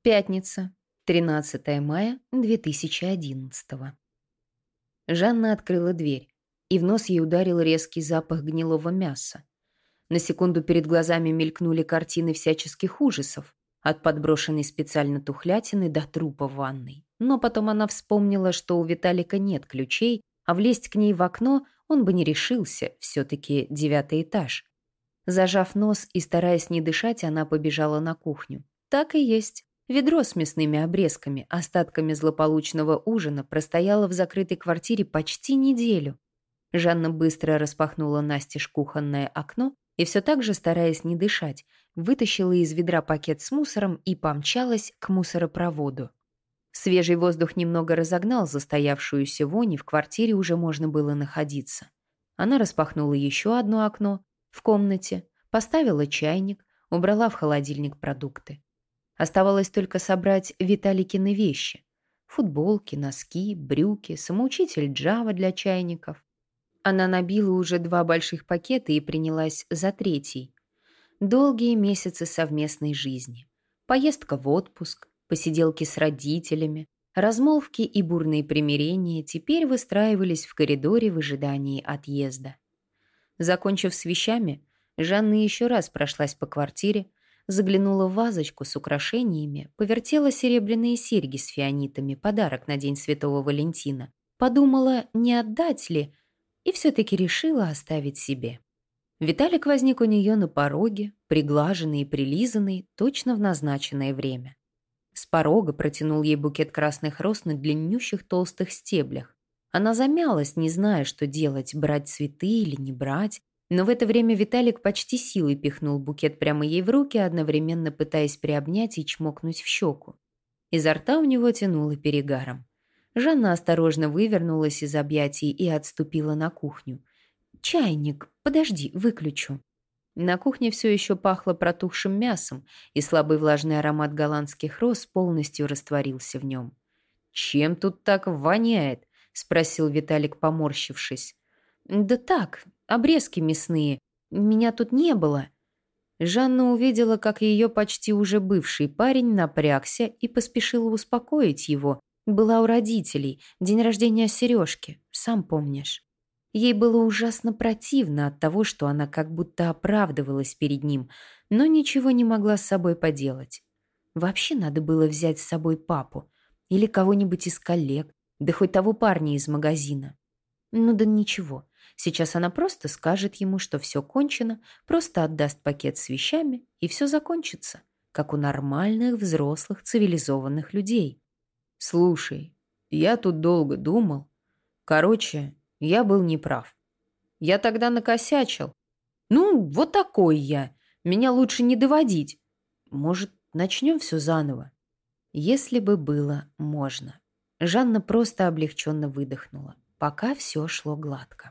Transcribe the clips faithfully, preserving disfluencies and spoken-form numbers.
Пятница, тринадцатое мая две тысячи одиннадцатого. Жанна открыла дверь, и в нос ей ударил резкий запах гнилого мяса. На секунду перед глазами мелькнули картины всяческих ужасов, от подброшенной специально тухлятины до трупа в ванной. Но потом она вспомнила, что у Виталика нет ключей, а влезть к ней в окно он бы не решился, все-таки девятый этаж. Зажав нос и стараясь не дышать, она побежала на кухню. Так и есть. Ведро с мясными обрезками, остатками злополучного ужина, простояло в закрытой квартире почти неделю. Жанна быстро распахнула настежь кухонное окно и все так же, стараясь не дышать, вытащила из ведра пакет с мусором и помчалась к мусоропроводу. Свежий воздух немного разогнал застоявшуюся вонь, и в квартире уже можно было находиться. Она распахнула еще одно окно в комнате, поставила чайник, убрала в холодильник продукты. Оставалось только собрать Виталикины вещи. Футболки, носки, брюки, самоучитель Java для чайников. Она набила уже два больших пакета и принялась за третий. Долгие месяцы совместной жизни. Поездка в отпуск, посиделки с родителями, размолвки и бурные примирения теперь выстраивались в коридоре в ожидании отъезда. Закончив с вещами, Жанна еще раз прошлась по квартире, заглянула в вазочку с украшениями, повертела серебряные серьги с фианитами, подарок на День Святого Валентина. Подумала, не отдать ли, и все-таки решила оставить себе. Виталик возник у нее на пороге, приглаженный и прилизанный, точно в назначенное время. С порога протянул ей букет красных роз на длиннющих толстых стеблях. Она замялась, не зная, что делать, брать цветы или не брать. Но в это время Виталик почти силой пихнул букет прямо ей в руки, одновременно пытаясь приобнять и чмокнуть в щеку. Изо рта у него тянуло перегаром. Жанна осторожно вывернулась из объятий и отступила на кухню. «Чайник, подожди, выключу». На кухне все еще пахло протухшим мясом, и слабый влажный аромат голландских роз полностью растворился в нем. «Чем тут так воняет?» — спросил Виталик, поморщившись. «Да так, обрезки мясные. Меня тут не было». Жанна увидела, как ее почти уже бывший парень напрягся и поспешила успокоить его. Была у родителей, день рождения Сережки, сам помнишь. Ей было ужасно противно от того, что она как будто оправдывалась перед ним, но ничего не могла с собой поделать. Вообще надо было взять с собой папу или кого-нибудь из коллег, да хоть того парня из магазина. Ну да ничего. Сейчас она просто скажет ему, что все кончено, просто отдаст пакет с вещами, и все закончится, как у нормальных, взрослых, цивилизованных людей. «Слушай, я тут долго думал. Короче, я был неправ. Я тогда накосячил. Ну, вот такой я. Меня лучше не доводить. Может, начнем все заново?» Если бы было можно. Жанна просто облегченно выдохнула, пока все шло гладко.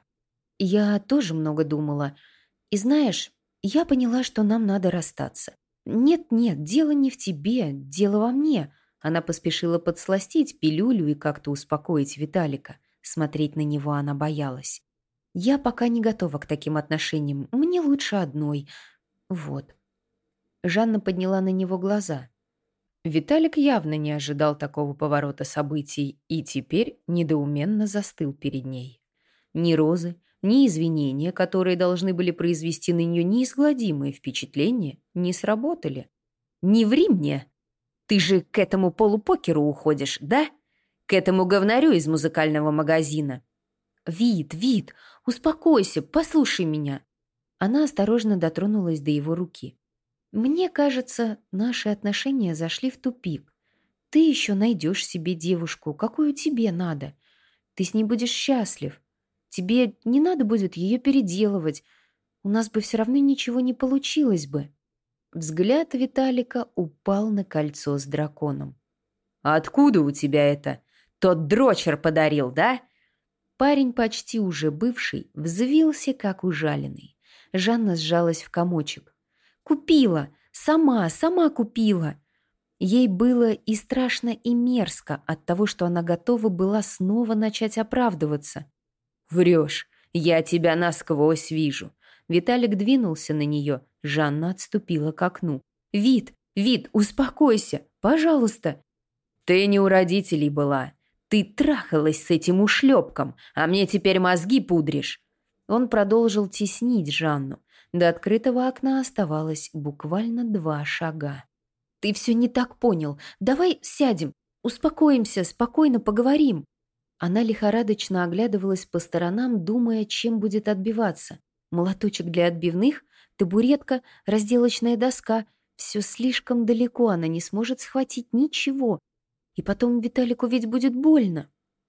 Я тоже много думала. И знаешь, я поняла, что нам надо расстаться. Нет-нет, дело не в тебе, дело во мне. Она поспешила подсластить пилюлю и как-то успокоить Виталика. Смотреть на него она боялась. Я пока не готова к таким отношениям. Мне лучше одной. Вот. Жанна подняла на него глаза. Виталик явно не ожидал такого поворота событий и теперь недоуменно застыл перед ней. Ни розы, ни извинения, которые должны были произвести на нее неизгладимые впечатления, не сработали. «Не ври мне! Ты же к этому полупокеру уходишь, да? К этому говнарю из музыкального магазина!» «Вит, Вит, успокойся, послушай меня!» Она осторожно дотронулась до его руки. «Мне кажется, наши отношения зашли в тупик. Ты еще найдешь себе девушку, какую тебе надо. Ты с ней будешь счастлив. Тебе не надо будет ее переделывать. У нас бы все равно ничего не получилось бы». Взгляд Виталика упал на кольцо с драконом. «А откуда у тебя это? Тот дрочер подарил, да?» Парень, почти уже бывший, взвился, как ужаленный. Жанна сжалась в комочек. «Купила! Сама, сама купила!» Ей было и страшно, и мерзко от того, что она готова была снова начать оправдываться. «Врешь! Я тебя насквозь вижу!» Виталик двинулся на нее. Жанна отступила к окну. «Вит, Вит, успокойся, пожалуйста. Ты не у родителей была. Ты трахалась с этим ушлепком, а мне теперь мозги пудришь. Он продолжил теснить Жанну. До открытого окна оставалось буквально два шага. Ты все не так понял. Давай сядем, успокоимся, спокойно поговорим. Она лихорадочно оглядывалась по сторонам, думая, чем будет отбиваться. Молоточек для отбивных, табуретка, разделочная доска. Все слишком далеко, она не сможет схватить ничего. И потом Виталику ведь будет больно.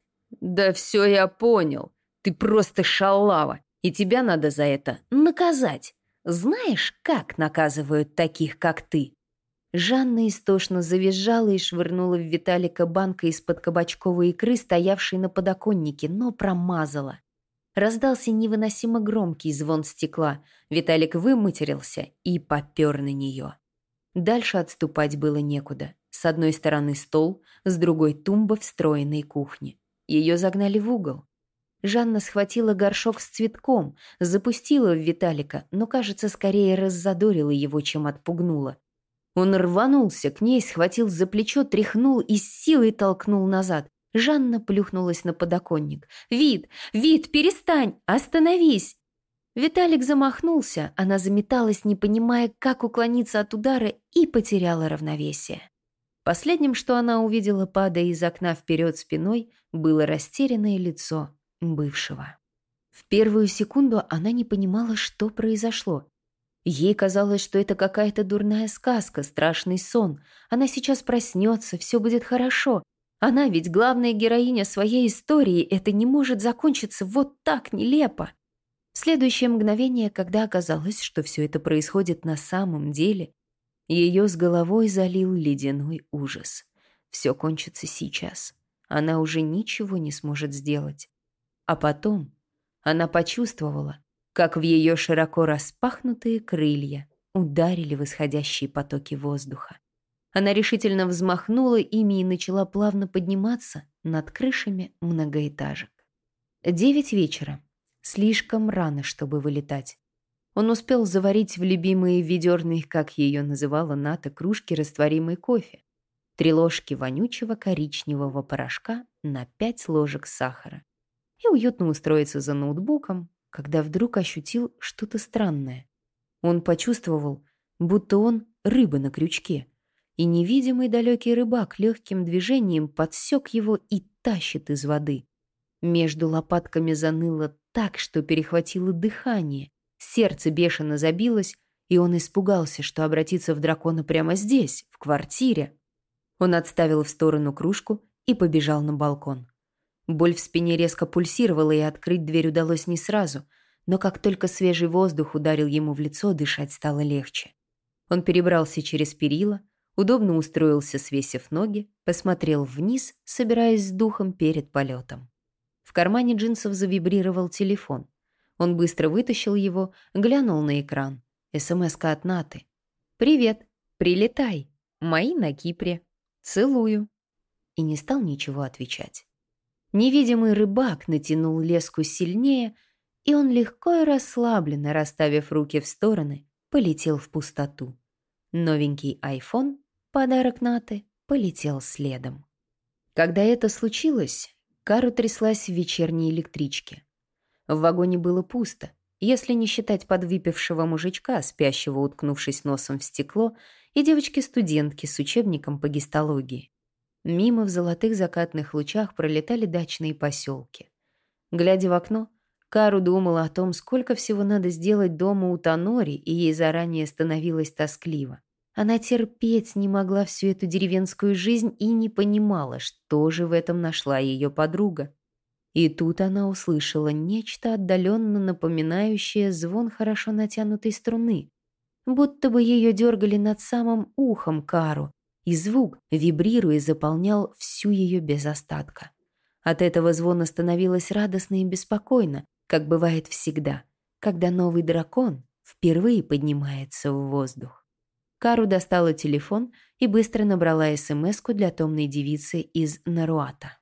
«Да все я понял. Ты просто шалава, и тебя надо за это наказать. Знаешь, как наказывают таких, как ты?» Жанна истошно завизжала и швырнула в Виталика банкой из-под кабачковой икры, стоявшей на подоконнике, но промазала. Раздался невыносимо громкий звон стекла. Виталик выматерился и попер на нее. Дальше отступать было некуда. С одной стороны стол, с другой тумба встроенной кухни. Ее загнали в угол. Жанна схватила горшок с цветком, запустила в Виталика, но, кажется, скорее раззадорила его, чем отпугнула. Он рванулся к ней, схватил за плечо, тряхнул и с силой толкнул назад. Жанна плюхнулась на подоконник. «Вит! Вит, перестань! Остановись!» Виталик замахнулся, она заметалась, не понимая, как уклониться от удара, и потеряла равновесие. Последним, что она увидела, падая из окна вперед спиной, было растерянное лицо бывшего. В первую секунду она не понимала, что произошло. Ей казалось, что это какая-то дурная сказка, страшный сон. Она сейчас проснется, все будет хорошо. Она ведь главная героиня своей истории, это не может закончиться вот так нелепо. В следующее мгновение, когда оказалось, что все это происходит на самом деле, ее с головой залил ледяной ужас. Все кончится сейчас. Она уже ничего не сможет сделать. А потом она почувствовала, как в ее широко распахнутые крылья ударили в исходящие потоки воздуха. Она решительно взмахнула ими и начала плавно подниматься над крышами многоэтажек. Девять вечера. Слишком рано, чтобы вылетать. Он успел заварить в любимые ведерные, как ее называла Ната, кружки растворимый кофе. Три ложки вонючего коричневого порошка на пять ложек сахара. И уютно устроиться за ноутбуком, когда вдруг ощутил что-то странное. Он почувствовал, будто он рыба на крючке, и невидимый далекий рыбак легким движением подсек его и тащит из воды. Между лопатками заныло так, что перехватило дыхание, сердце бешено забилось, и он испугался, что обратится в дракона прямо здесь, в квартире. Он отставил в сторону кружку и побежал на балкон. Боль в спине резко пульсировала, и открыть дверь удалось не сразу, но как только свежий воздух ударил ему в лицо, дышать стало легче. Он перебрался через перила, удобно устроился, свесив ноги, посмотрел вниз, собираясь с духом перед полетом. В кармане джинсов завибрировал телефон. Он быстро вытащил его, глянул на экран. СМС-ка от Наты. «Привет, прилетай. Мои на Кипре. Целую». И не стал ничего отвечать. Невидимый рыбак натянул леску сильнее, и он легко и расслабленно, расставив руки в стороны, полетел в пустоту. Новенький айфон, подарок Наты, полетел следом. Когда это случилось, Кару тряслась в вечерней электричке. В вагоне было пусто, если не считать подвыпившего мужичка, спящего, уткнувшись носом в стекло, и девочки-студентки с учебником по гистологии. Мимо в золотых закатных лучах пролетали дачные поселки. Глядя в окно, Кару думала о том, сколько всего надо сделать дома у Танори, и ей заранее становилось тоскливо. Она терпеть не могла всю эту деревенскую жизнь и не понимала, что же в этом нашла ее подруга. И тут она услышала нечто отдаленно напоминающее звон хорошо натянутой струны. Будто бы ее дергали над самым ухом Кару, и звук, вибрируя, заполнял всю ее без остатка. От этого звона становилось радостно и беспокойно, как бывает всегда, когда новый дракон впервые поднимается в воздух. Кару достала телефон и быстро набрала смс-ку для томной девицы из Наруата.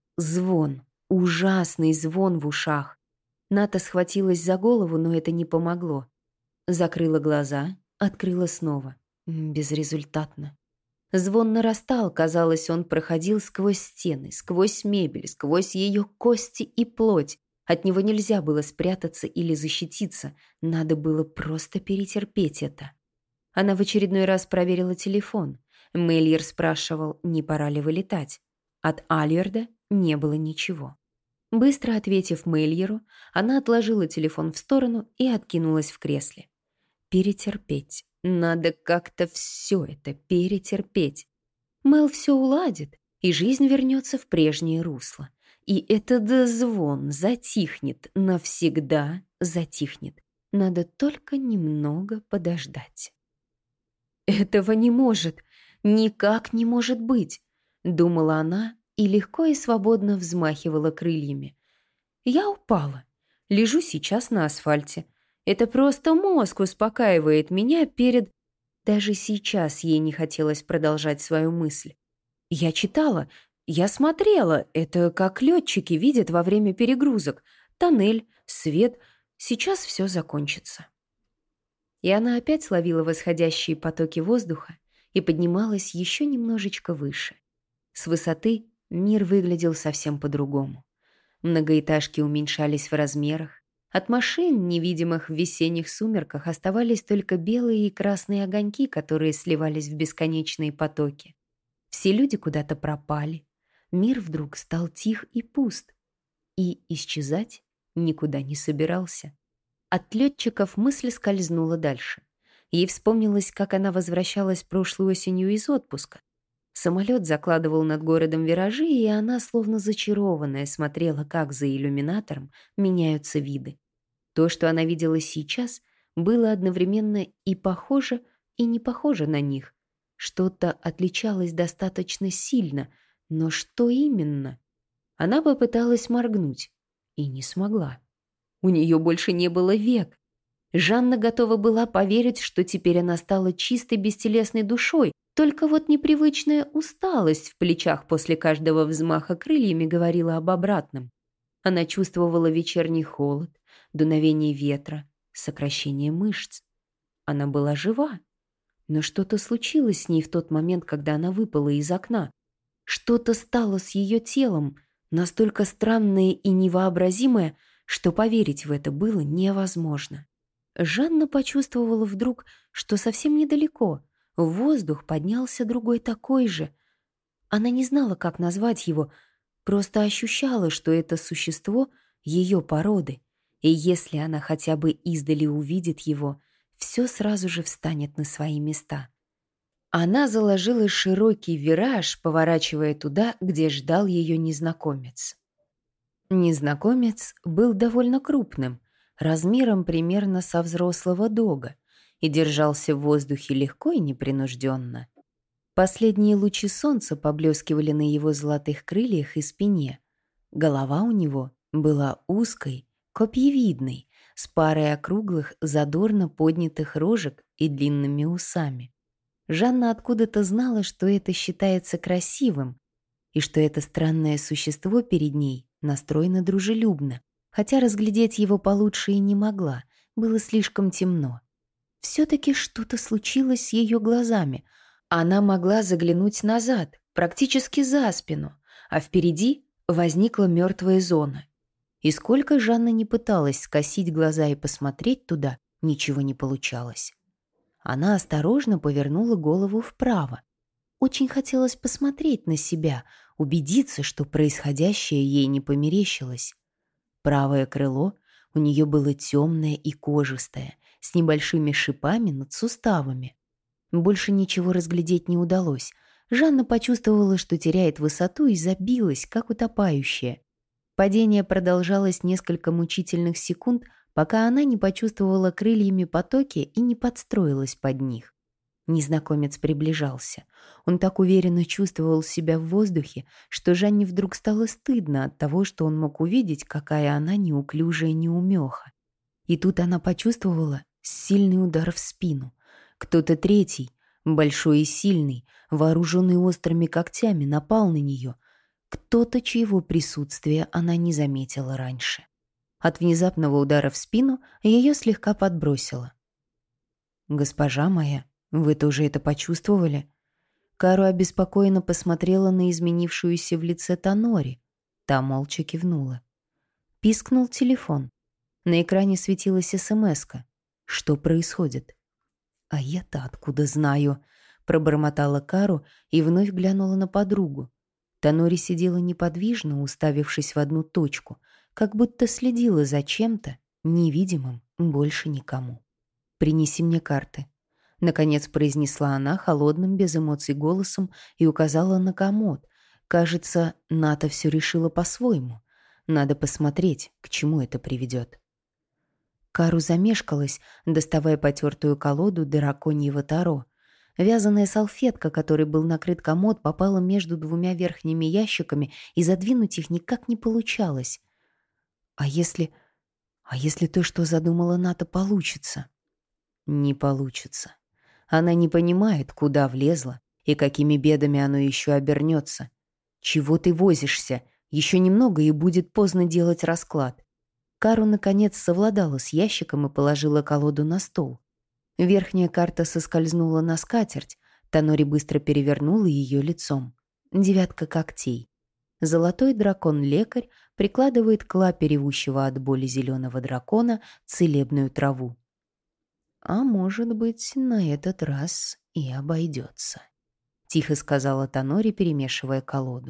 Звон, ужасный звон в ушах. Ната схватилась за голову, но это не помогло. Закрыла глаза, открыла снова. М, Безрезультатно. Звон нарастал, казалось, он проходил сквозь стены, сквозь мебель, сквозь ее кости и плоть. От него нельзя было спрятаться или защититься, надо было просто перетерпеть это. Она в очередной раз проверила телефон. Мельер спрашивал, не пора ли вылетать. От Альверда не было ничего. Быстро ответив Мельеру, она отложила телефон в сторону и откинулась в кресле. Перетерпеть. Надо как-то все это перетерпеть. Мэл все уладит, и жизнь вернется в прежнее русло. И этот звон затихнет, навсегда затихнет. Надо только немного подождать. «Этого не может, никак не может быть», — думала она и легко и свободно взмахивала крыльями. «Я упала. Лежу сейчас на асфальте. Это просто мозг успокаивает меня перед...» Даже сейчас ей не хотелось продолжать свою мысль. «Я читала, я смотрела. Это как летчики видят во время перегрузок. Тоннель, свет. Сейчас все закончится». И она опять словила восходящие потоки воздуха и поднималась еще немножечко выше. С высоты мир выглядел совсем по-другому. Многоэтажки уменьшались в размерах. От машин, невидимых в весенних сумерках, оставались только белые и красные огоньки, которые сливались в бесконечные потоки. Все люди куда-то пропали. Мир вдруг стал тих и пуст. И исчезать никуда не собирался. От летчиков мысль скользнула дальше. Ей вспомнилось, как она возвращалась прошлой осенью из отпуска. Самолет закладывал над городом виражи, и она, словно зачарованная, смотрела, как за иллюминатором меняются виды. То, что она видела сейчас, было одновременно и похоже, и не похоже на них. Что-то отличалось достаточно сильно, но что именно? Она попыталась моргнуть и не смогла. У нее больше не было век. Жанна готова была поверить, что теперь она стала чистой бестелесной душой, только вот непривычная усталость в плечах после каждого взмаха крыльями говорила об обратном. Она чувствовала вечерний холод, дуновение ветра, сокращение мышц. Она была жива. Но что-то случилось с ней в тот момент, когда она выпала из окна. Что-то стало с ее телом, настолько странное и невообразимое, что поверить в это было невозможно. Жанна почувствовала вдруг, что совсем недалеко, в воздух поднялся другой такой же. Она не знала, как назвать его, просто ощущала, что это существо ее породы, и если она хотя бы издали увидит его, все сразу же встанет на свои места. Она заложила широкий вираж, поворачивая туда, где ждал ее незнакомец. Незнакомец был довольно крупным, размером примерно со взрослого дога, и держался в воздухе легко и непринужденно. Последние лучи солнца поблескивали на его золотых крыльях и спине. Голова у него была узкой, копьевидной, с парой округлых, задорно поднятых рожек и длинными усами. Жанна откуда-то знала, что это считается красивым, и что это странное существо перед ней настроено дружелюбно, хотя разглядеть его получше и не могла, было слишком темно. Все-таки что-то случилось с ее глазами. Она могла заглянуть назад, практически за спину, а впереди возникла мертвая зона. И сколько Жанна не пыталась скосить глаза и посмотреть туда, ничего не получалось. Она осторожно повернула голову вправо. Очень хотелось посмотреть на себя, убедиться, что происходящее ей не померещилось. Правое крыло у нее было темное и кожистое, с небольшими шипами над суставами. Больше ничего разглядеть не удалось. Жанна почувствовала, что теряет высоту, и забилась, как утопающая. Падение продолжалось несколько мучительных секунд, пока она не почувствовала крыльями потоки и не подстроилась под них. Незнакомец приближался. Он так уверенно чувствовал себя в воздухе, что Жанне вдруг стало стыдно от того, что он мог увидеть, какая она неуклюжая неумеха. И тут она почувствовала сильный удар в спину. Кто-то третий, большой и сильный, вооруженный острыми когтями, напал на нее. Кто-то, чьего присутствия она не заметила раньше. От внезапного удара в спину ее слегка подбросило. «Госпожа моя, «Вы тоже это почувствовали?» Кару обеспокоенно посмотрела на изменившуюся в лице Танори. Та молча кивнула. Пискнул телефон. На экране светилась смс-ка. Что происходит? «А я-то откуда знаю?» Пробормотала Кару и вновь глянула на подругу. Танори сидела неподвижно, уставившись в одну точку, как будто следила за чем-то, невидимым больше никому. «Принеси мне карты», — наконец произнесла она холодным, без эмоций голосом и указала на комод. Кажется, Ната все решила по-своему. Надо посмотреть, к чему это приведет. Кару замешкалась, доставая потертую колоду драконьего таро. Вязаная салфетка, которой был накрыт комод, попала между двумя верхними ящиками, и задвинуть их никак не получалось. А если... А если то, что задумала Ната, получится? Не получится. Она не понимает, куда влезла и какими бедами оно еще обернется. Чего ты возишься? Еще немного, и будет поздно делать расклад. Кару, наконец, совладала с ящиком и положила колоду на стол. Верхняя карта соскользнула на скатерть. Танори быстро перевернула ее лицом. Девятка когтей. Золотой дракон-лекарь прикладывает к лапе ревущего от боли зеленого дракона целебную траву. «А может быть, на этот раз и обойдется», — тихо сказала Танори, перемешивая колоду.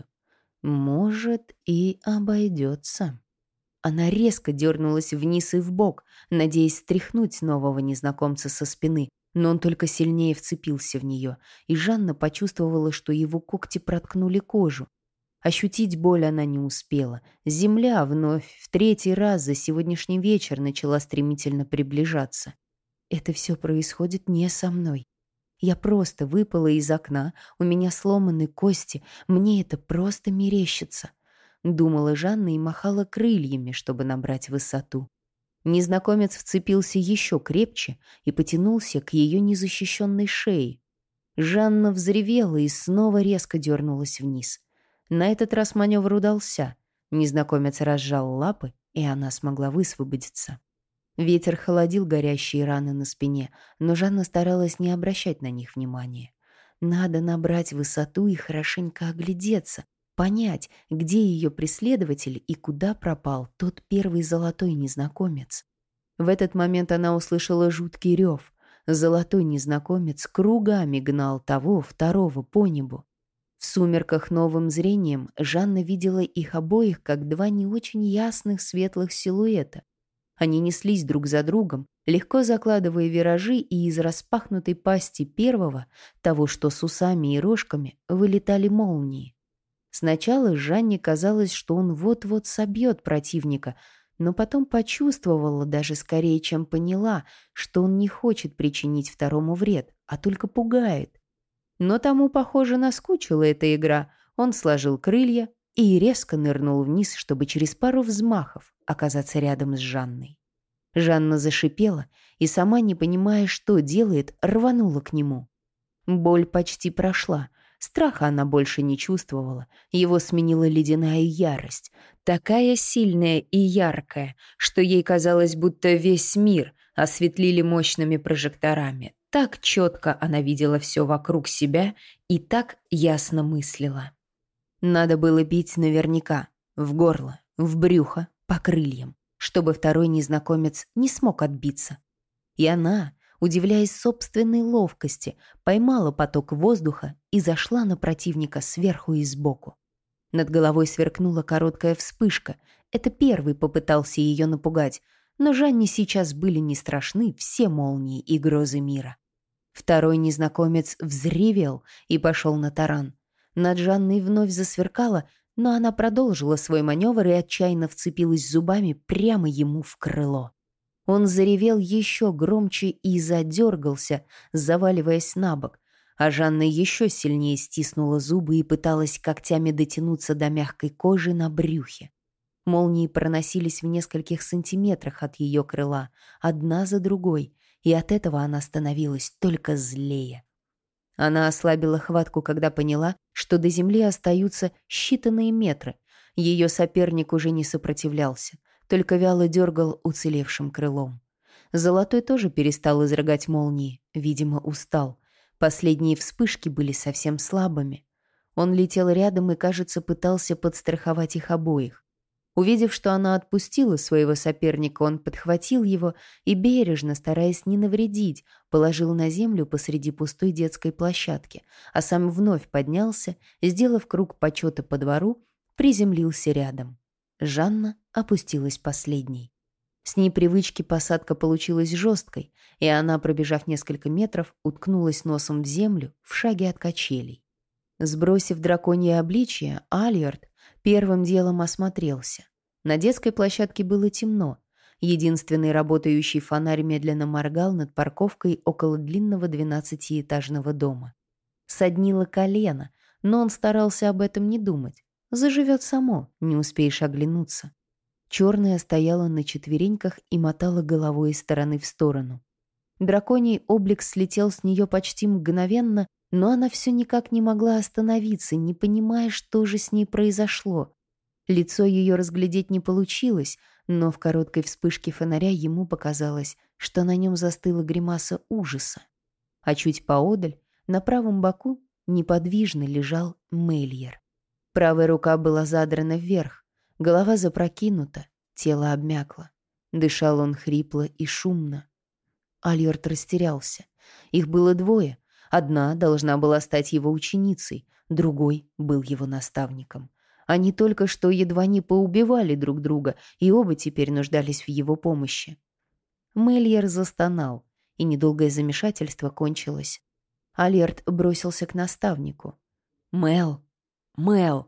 «Может, и обойдется». Она резко дернулась вниз и вбок, надеясь стряхнуть нового незнакомца со спины, но он только сильнее вцепился в нее, и Жанна почувствовала, что его когти проткнули кожу. Ощутить боль она не успела. Земля вновь, в третий раз за сегодняшний вечер, начала стремительно приближаться. «Это все происходит не со мной. Я просто выпала из окна, у меня сломаны кости, мне это просто мерещится», — думала Жанна и махала крыльями, чтобы набрать высоту. Незнакомец вцепился еще крепче и потянулся к ее незащищенной шее. Жанна взревела и снова резко дернулась вниз. На этот раз маневр удался. Незнакомец разжал лапы, и она смогла высвободиться. Ветер холодил горящие раны на спине, но Жанна старалась не обращать на них внимания. Надо набрать высоту и хорошенько оглядеться, понять, где ее преследователь и куда пропал тот первый золотой незнакомец. В этот момент она услышала жуткий рев. Золотой незнакомец кругами гнал того, второго по небу. В сумерках новым зрением Жанна видела их обоих как два не очень ясных светлых силуэта. Они неслись друг за другом, легко закладывая виражи, и из распахнутой пасти первого, того, что с усами и рожками, вылетали молнии. Сначала Жанне казалось, что он вот-вот собьет противника, но потом почувствовала, даже скорее, чем поняла, что он не хочет причинить второму вред, а только пугает. Но тому, похоже, наскучила эта игра. Он сложил крылья и резко нырнул вниз, чтобы через пару взмахов оказаться рядом с Жанной. Жанна зашипела и, сама не понимая, что делает, рванула к нему. Боль почти прошла. Страха она больше не чувствовала. Его сменила ледяная ярость. Такая сильная и яркая, что ей казалось, будто весь мир осветлили мощными прожекторами. Так четко она видела все вокруг себя и так ясно мыслила. Надо было бить наверняка. В горло, в брюхо, по крыльям, чтобы второй незнакомец не смог отбиться. И она, удивляясь собственной ловкости, поймала поток воздуха и зашла на противника сверху и сбоку. Над головой сверкнула короткая вспышка. Это первый попытался ее напугать, но Жанне сейчас были не страшны все молнии и грозы мира. Второй незнакомец взревел и пошел на таран. Над Жанной вновь засверкало, но она продолжила свой маневр и отчаянно вцепилась зубами прямо ему в крыло. Он заревел еще громче и задергался, заваливаясь на бок, а Жанна еще сильнее стиснула зубы и пыталась когтями дотянуться до мягкой кожи на брюхе. Молнии проносились в нескольких сантиметрах от ее крыла, одна за другой, и от этого она становилась только злее. Она ослабила хватку, когда поняла, что до земли остаются считанные метры. Ее соперник уже не сопротивлялся, только вяло дергал уцелевшим крылом. Золотой тоже перестал изрыгать молнии, видимо, устал. Последние вспышки были совсем слабыми. Он летел рядом и, кажется, пытался подстраховать их обоих. Увидев, что она отпустила своего соперника, он подхватил его и, бережно, стараясь не навредить, положил на землю посреди пустой детской площадки, а сам вновь поднялся, сделав круг почета по двору, приземлился рядом. Жанна опустилась последней. С непривычки посадка получилась жесткой, и она, пробежав несколько метров, уткнулась носом в землю в шаге от качелей. Сбросив драконье обличие, Альярд первым делом осмотрелся. На детской площадке было темно. Единственный работающий фонарь медленно моргал над парковкой около длинного двенадцатиэтажного дома. Соднило колено, но он старался об этом не думать. Заживет само, не успеешь оглянуться. Черная стояла на четвереньках и мотала головой из стороны в сторону. Драконий облик слетел с нее почти мгновенно, но она все никак не могла остановиться, не понимая, что же с ней произошло. Лицо ее разглядеть не получилось, но в короткой вспышке фонаря ему показалось, что на нем застыла гримаса ужаса. А чуть поодаль, на правом боку, неподвижно лежал Мейльер. Правая рука была задрана вверх, голова запрокинута, тело обмякло. Дышал он хрипло и шумно. Альярд растерялся. Их было двое. Одна должна была стать его ученицей, другой был его наставником. Они только что едва не поубивали друг друга, и оба теперь нуждались в его помощи. Мейльер застонал, и недолгое замешательство кончилось. Альярд бросился к наставнику. «Мел! Мел!»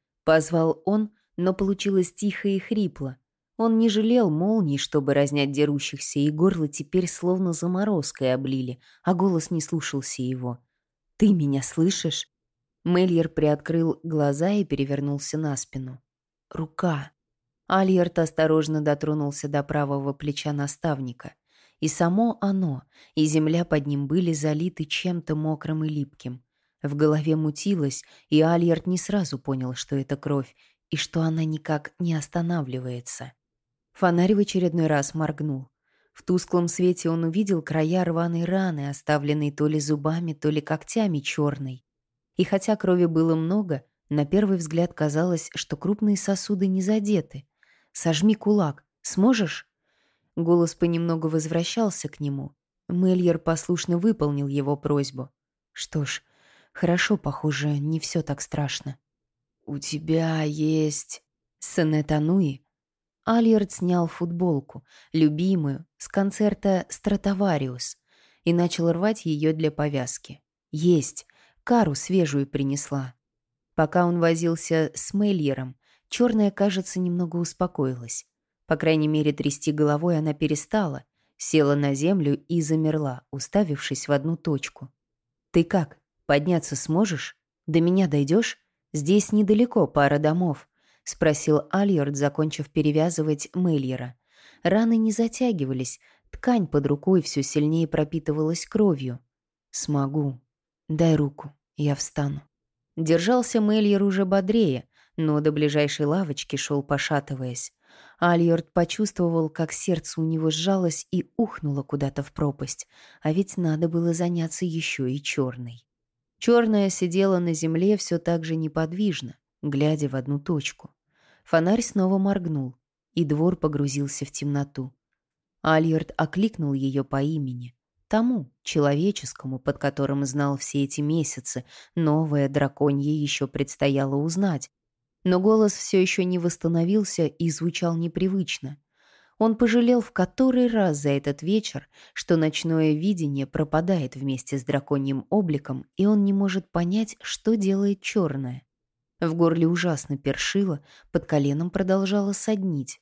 Позвал он, но получилось тихо и хрипло. Он не жалел молний, чтобы разнять дерущихся, и горло теперь словно заморозкой облили, а голос не слушался его. «Ты меня слышишь?» Мейльер приоткрыл глаза и перевернулся на спину. «Рука». Альярд осторожно дотронулся до правого плеча наставника. И само оно, и земля под ним были залиты чем-то мокрым и липким. В голове мутилось, и Альярд не сразу понял, что это кровь, и что она никак не останавливается. Фонарь в очередной раз моргнул. В тусклом свете он увидел края рваной раны, оставленной то ли зубами, то ли когтями черной. И хотя крови было много, на первый взгляд казалось, что крупные сосуды не задеты. «Сожми кулак. Сможешь?» Голос понемногу возвращался к нему. Мейльер послушно выполнил его просьбу. «Что ж, хорошо, похоже, не все так страшно». «У тебя есть...» «Сонет-Ануи». Альярд снял футболку, любимую, с концерта «Стратовариус», и начал рвать ее для повязки. «Есть. Кару свежую принесла». Пока он возился с Мейльером, черная, кажется, немного успокоилась. По крайней мере, трясти головой она перестала, села на землю и замерла, уставившись в одну точку. «Ты как, подняться сможешь? До меня дойдешь? Здесь недалеко, пара домов», — спросил Альярд, закончив перевязывать Мейльера. Раны не затягивались, ткань под рукой все сильнее пропитывалась кровью. «Смогу. Дай руку, я встану». Держался Мейльер уже бодрее, но до ближайшей лавочки шел, пошатываясь. Альярд почувствовал, как сердце у него сжалось и ухнуло куда-то в пропасть, а ведь надо было заняться еще и черной. Черная сидела на земле все так же неподвижно, глядя в одну точку. Фонарь снова моргнул, и двор погрузился в темноту. Альярд окликнул ее по имени. Тому, человеческому, под которым знал все эти месяцы, новое драконье еще предстояло узнать. Но голос все еще не восстановился и звучал непривычно. Он пожалел в который раз за этот вечер, что ночное видение пропадает вместе с драконьим обликом, и он не может понять, что делает черное. В горле ужасно першило, под коленом продолжало соднить.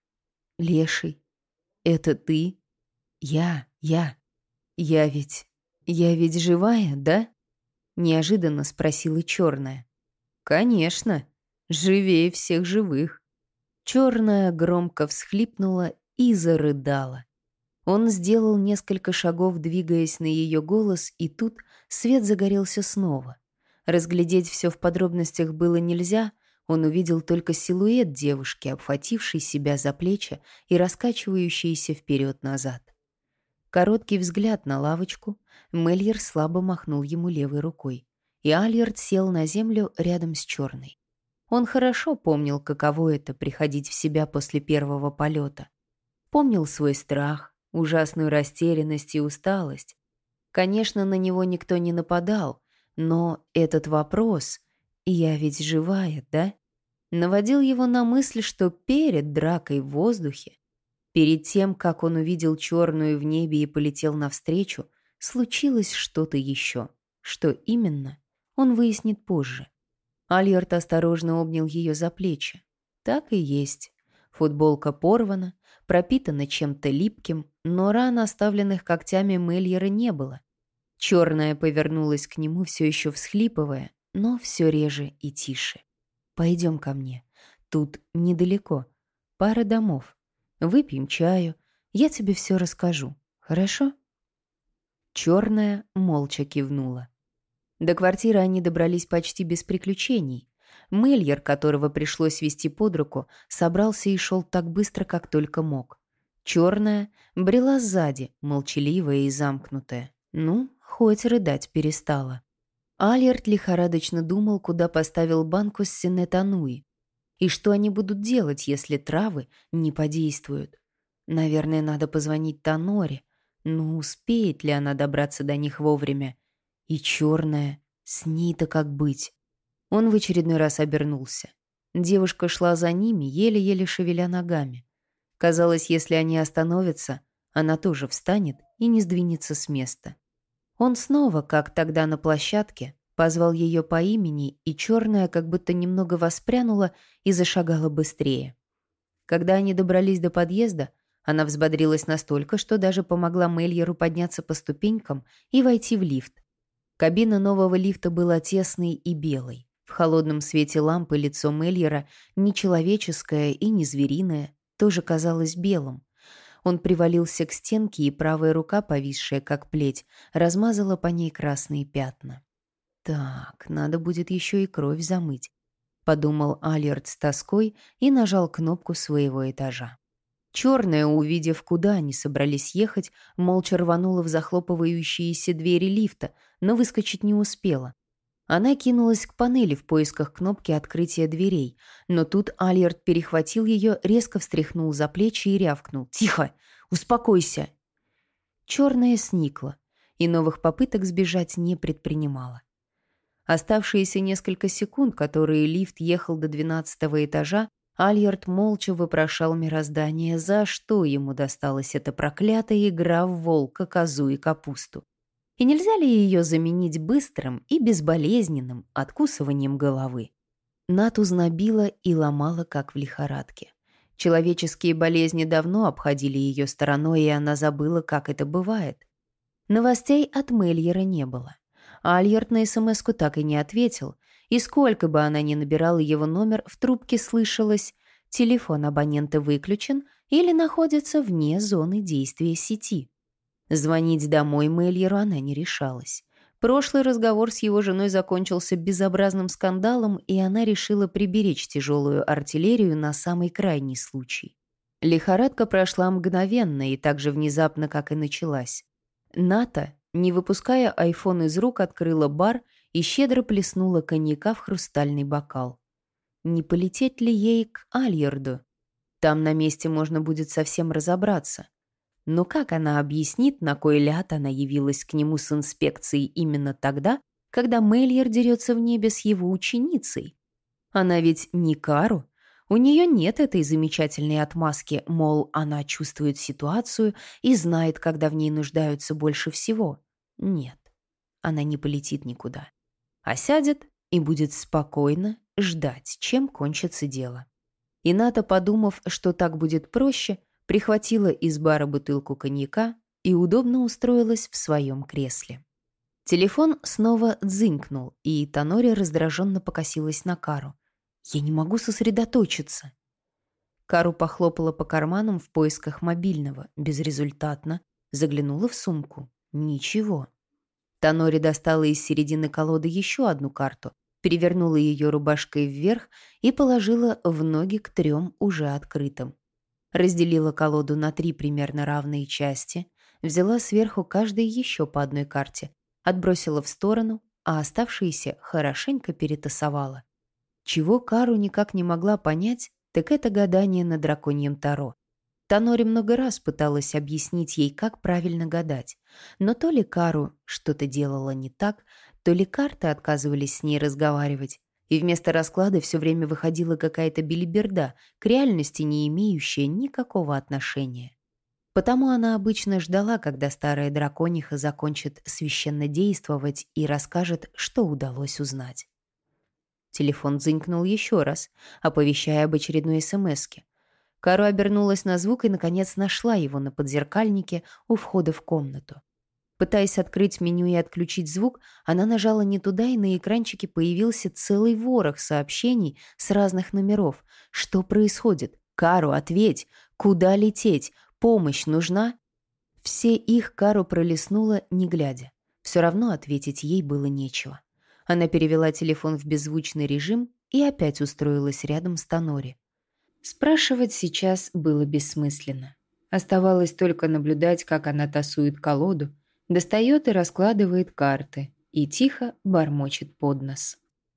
«Леший, это ты? Я, я. Я ведь... я ведь живая, да?» Неожиданно спросила черная. «Конечно, живее всех живых». Черная громко всхлипнула и зарыдала. Он сделал несколько шагов, двигаясь на ее голос, и тут свет загорелся снова. Разглядеть все в подробностях было нельзя, он увидел только силуэт девушки, обхватившей себя за плечи и раскачивающейся вперед-назад. Короткий взгляд на лавочку, Мельер слабо махнул ему левой рукой, и Альярд сел на землю рядом с черной. Он хорошо помнил, каково это — приходить в себя после первого полета. Помнил свой страх, ужасную растерянность и усталость. Конечно, на него никто не нападал, но этот вопрос «я ведь живая, да?» наводил его на мысль, что перед дракой в воздухе, перед тем, как он увидел черную в небе и полетел навстречу, случилось что-то еще. Что именно, он выяснит позже. Альярд осторожно обнял ее за плечи. Так и есть. Футболка порвана, пропитана чем-то липким, но ран, оставленных когтями Мельера, не было. Черная повернулась к нему, все еще всхлипывая, но все реже и тише. «Пойдем ко мне. Тут недалеко. Пара домов. Выпьем чаю. Я тебе все расскажу. Хорошо?» Черная молча кивнула. До квартиры они добрались почти без приключений. Мельер, которого пришлось вести под руку, собрался и шел так быстро, как только мог. Черная брела сзади, молчаливая и замкнутая. Ну, хоть рыдать перестала. Альярд лихорадочно думал, куда поставил банку с синет-ануи. И что они будут делать, если травы не подействуют? Наверное, надо позвонить Таноре. Но успеет ли она добраться до них вовремя? И черная, с ней-то как быть? Он в очередной раз обернулся. Девушка шла за ними, еле-еле шевеля ногами. Казалось, если они остановятся, она тоже встанет и не сдвинется с места. Он снова, как тогда на площадке, позвал ее по имени, и черная как будто немного воспрянула и зашагала быстрее. Когда они добрались до подъезда, она взбодрилась настолько, что даже помогла Мельеру подняться по ступенькам и войти в лифт. Кабина нового лифта была тесной и белой. В холодном свете лампы лицо Мельера, нечеловеческое и не звериное, тоже казалось белым. Он привалился к стенке, и правая рука, повисшая как плеть, размазала по ней красные пятна. «Так, надо будет еще и кровь замыть», — подумал Альярд с тоской и нажал кнопку своего этажа. Черная, увидев, куда они собрались ехать, молча рванула в захлопывающиеся двери лифта, но выскочить не успела. Она кинулась к панели в поисках кнопки открытия дверей, но тут Альярд перехватил ее, резко встряхнул за плечи и рявкнул: «Тихо! Успокойся!» Черная сникла и новых попыток сбежать не предпринимала. Оставшиеся несколько секунд, которые лифт ехал до двенадцатого этажа, Альярд молча вопрошал мироздание, за что ему досталась эта проклятая игра в волка, козу и капусту. И нельзя ли ее заменить быстрым и безболезненным откусыванием головы? Нату знобила и ломала, как в лихорадке. Человеческие болезни давно обходили ее стороной, и она забыла, как это бывает. Новостей от Мельера не было. Альярд на смс-ку так и не ответил, и сколько бы она ни набирала его номер, в трубке слышалось: телефон абонента выключен или находится вне зоны действия сети. Звонить домой Мельеру она не решалась. Прошлый разговор с его женой закончился безобразным скандалом, и она решила приберечь тяжелую артиллерию на самый крайний случай. Лихорадка прошла мгновенно и так же внезапно, как и началась. Ната, не выпуская айфон из рук, открыла бар и щедро плеснула коньяка в хрустальный бокал. Не полететь ли ей к Альярду? Там на месте можно будет совсем разобраться. Но как она объяснит, на кой ляд она явилась к нему с инспекцией именно тогда, когда Мельер дерется в небе с его ученицей? Она ведь не Кару. У нее нет этой замечательной отмазки, мол, она чувствует ситуацию и знает, когда в ней нуждаются больше всего. Нет, она не полетит никуда, а сядет и будет спокойно ждать, чем кончится дело. И Ната, подумав, что так будет проще, прихватила из бара бутылку коньяка и удобно устроилась в своем кресле. Телефон снова дзынькнул, и Танори раздраженно покосилась на Кару. «Я не могу сосредоточиться». Кару похлопала по карманам в поисках мобильного, безрезультатно, заглянула в сумку. Ничего. Танори достала из середины колоды еще одну карту, перевернула ее рубашкой вверх и положила в ноги к трем уже открытым. Разделила колоду на три примерно равные части, взяла сверху каждой еще по одной карте, отбросила в сторону, а оставшиеся хорошенько перетасовала. Чего Кару никак не могла понять, так это гадание на драконьем таро. Танори много раз пыталась объяснить ей, как правильно гадать, но то ли Кару что-то делала не так, то ли карты отказывались с ней разговаривать, и вместо расклада все время выходила какая-то белиберда, к реальности не имеющая никакого отношения. Потому она обычно ждала, когда старая дракониха закончит священно действовать и расскажет, что удалось узнать. Телефон дзынькнул еще раз, оповещая об очередной смс-ке. Кару обернулась на звук и, наконец, нашла его на подзеркальнике у входа в комнату. Пытаясь открыть меню и отключить звук, она нажала не туда, и на экранчике появился целый ворох сообщений с разных номеров. Что происходит? Кару, ответь! Куда лететь? Помощь нужна? Все их Кару пролистнула, не глядя. Все равно ответить ей было нечего. Она перевела телефон в беззвучный режим и опять устроилась рядом с Танори. Спрашивать сейчас было бессмысленно. Оставалось только наблюдать, как она тасует колоду, достает и раскладывает карты и тихо бормочет под нос.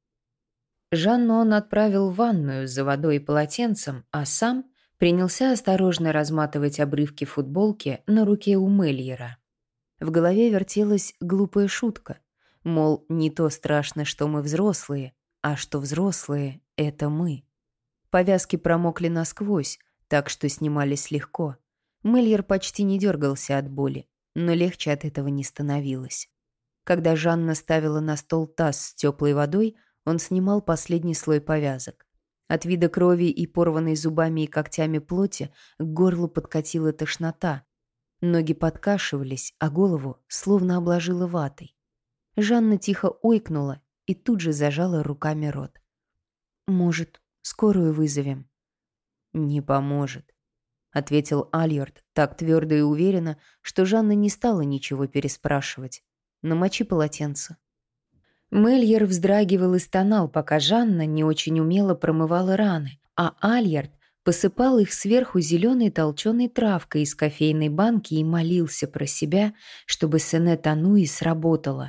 Жанну он отправил в ванную за водой и полотенцем, а сам принялся осторожно разматывать обрывки футболки на руке у Мельера. В голове вертелась глупая шутка, мол, не то страшно, что мы взрослые, а что взрослые — это мы. Повязки промокли насквозь, так что снимались легко. Мельер почти не дергался от боли, но легче от этого не становилось. Когда Жанна ставила на стол таз с теплой водой, он снимал последний слой повязок. От вида крови и порванной зубами и когтями плоти к горлу подкатила тошнота. Ноги подкашивались, а голову словно обложила ватой. Жанна тихо ойкнула и тут же зажала руками рот. «Может, скорую вызовем?» «Не поможет», — ответил Альярд так твердо и уверенно, что Жанна не стала ничего переспрашивать. «Намочи полотенце». Мельер вздрагивал и стонал, пока Жанна не очень умело промывала раны, а Альярд посыпал их сверху зеленой толченой травкой из кофейной банки и молился про себя, чтобы Сене Тануи сработала.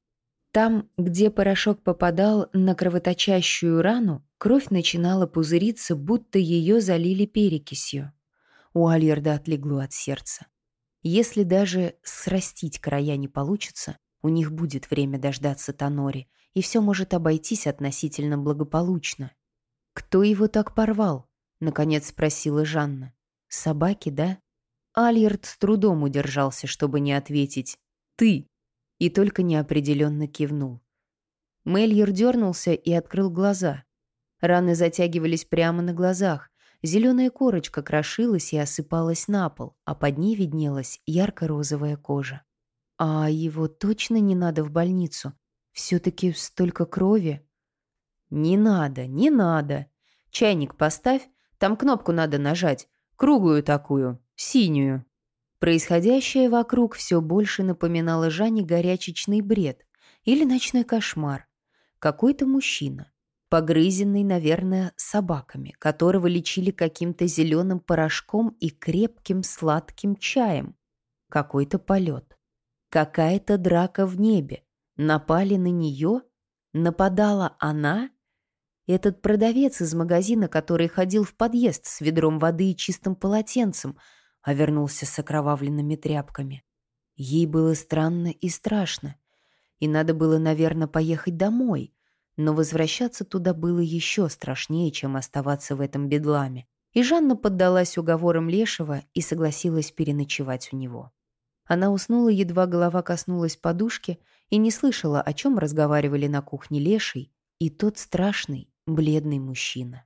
Там, где порошок попадал на кровоточащую рану, кровь начинала пузыриться, будто ее залили перекисью. У Альярда отлегло от сердца. Если даже срастить края не получится, у них будет время дождаться Танори, и все может обойтись относительно благополучно. «Кто его так порвал?» — наконец спросила Жанна. «Собаки, да?» Альярд с трудом удержался, чтобы не ответить «ты», и только неопределенно кивнул. Мельер дернулся и открыл глаза. Раны затягивались прямо на глазах. Зеленая корочка крошилась и осыпалась на пол, а под ней виднелась ярко-розовая кожа. «А его точно не надо в больницу? Все-таки столько крови?» «Не надо, не надо. Чайник поставь, там кнопку надо нажать, круглую такую, синюю». Происходящее вокруг все больше напоминало Жанне горячечный бред или ночной кошмар. Какой-то мужчина, погрызенный, наверное, собаками, которого лечили каким-то зеленым порошком и крепким сладким чаем. Какой-то полет. Какая-то драка в небе. Напали на нее? Нападала она? Этот продавец из магазина, который ходил в подъезд с ведром воды и чистым полотенцем, а вернулся с окровавленными тряпками. Ей было странно и страшно. И надо было, наверное, поехать домой. Но возвращаться туда было еще страшнее, чем оставаться в этом бедламе. И Жанна поддалась уговорам Лешего и согласилась переночевать у него. Она уснула, едва голова коснулась подушки, и не слышала, о чем разговаривали на кухне Леший и тот страшный, бледный мужчина.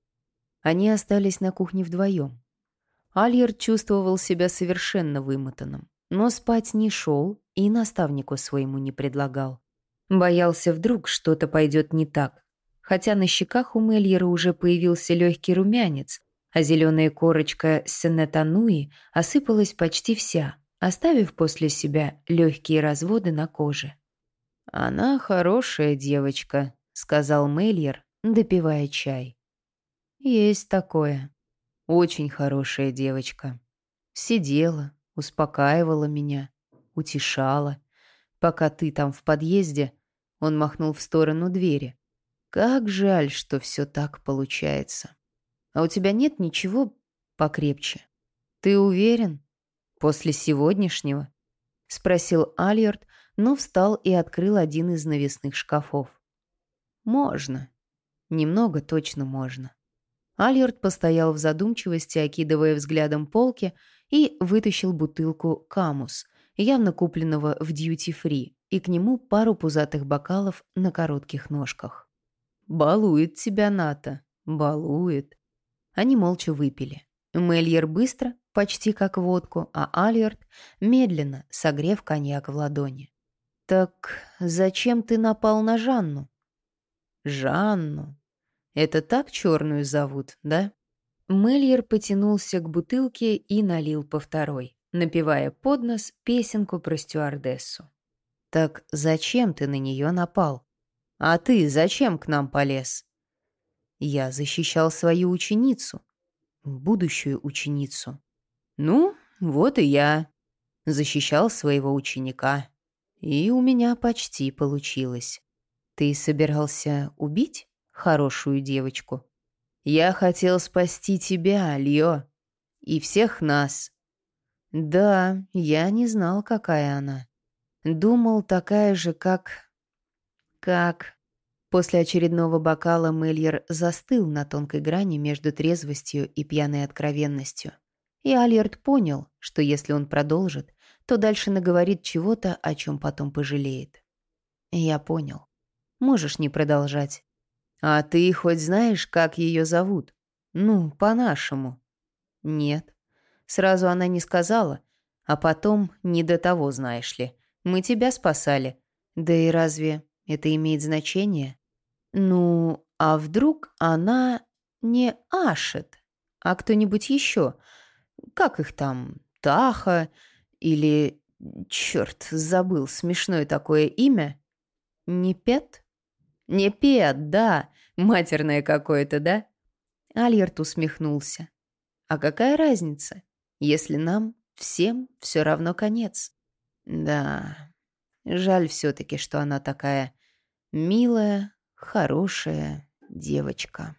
Они остались на кухне вдвоем. Альярд чувствовал себя совершенно вымотанным, но спать не шел и наставнику своему не предлагал. Боялся, вдруг что-то пойдет не так. Хотя на щеках у Мельера уже появился легкий румянец, а зеленая корочка Сене Тануи осыпалась почти вся, оставив после себя легкие разводы на коже. «Она хорошая девочка», — сказал Мельер, допивая чай. «Есть такое. Очень хорошая девочка. Сидела, успокаивала меня, утешала. Пока ты там в подъезде, он махнул в сторону двери. Как жаль, что все так получается. А у тебя нет ничего покрепче? Ты уверен? После сегодняшнего? Спросил Альярд, но встал и открыл один из навесных шкафов. Можно. Немного точно можно. Альярд постоял в задумчивости, окидывая взглядом полки, и вытащил бутылку «Камус», явно купленного в дьюти-фри, и к нему пару пузатых бокалов на коротких ножках. «Балует тебя Ната, балует». Они молча выпили. Мельер быстро, почти как водку, а Альярд медленно, согрев коньяк в ладони. «Так зачем ты напал на Жанну?» «Жанну? Это так черную зовут, да?» Мельер потянулся к бутылке и налил по второй, напевая под нос песенку про стюардессу. «Так зачем ты на нее напал? А ты зачем к нам полез?» «Я защищал свою ученицу, будущую ученицу». «Ну, вот и я защищал своего ученика. И у меня почти получилось. Ты собирался убить хорошую девочку?» «Я хотел спасти тебя, Льо, и всех нас». «Да, я не знал, какая она. Думал, такая же, как... как...» После очередного бокала Мельер застыл на тонкой грани между трезвостью и пьяной откровенностью. И Альярд понял, что если он продолжит, то дальше наговорит чего-то, о чем потом пожалеет. «Я понял. Можешь не продолжать. А ты хоть знаешь, как ее зовут? Ну, по-нашему». «Нет». Сразу она не сказала, а потом не до того, знаешь ли. Мы тебя спасали. Да и разве это имеет значение? Ну, а вдруг она не Ашет, а кто-нибудь еще? Как их там? Таха? Или... Черт, забыл смешное такое имя. Не Пет? Не Пет, да. Матерное какое-то, да? Альярд усмехнулся. А какая разница, если нам всем все равно конец? Да, жаль все-таки, что она такая милая, хорошая девочка.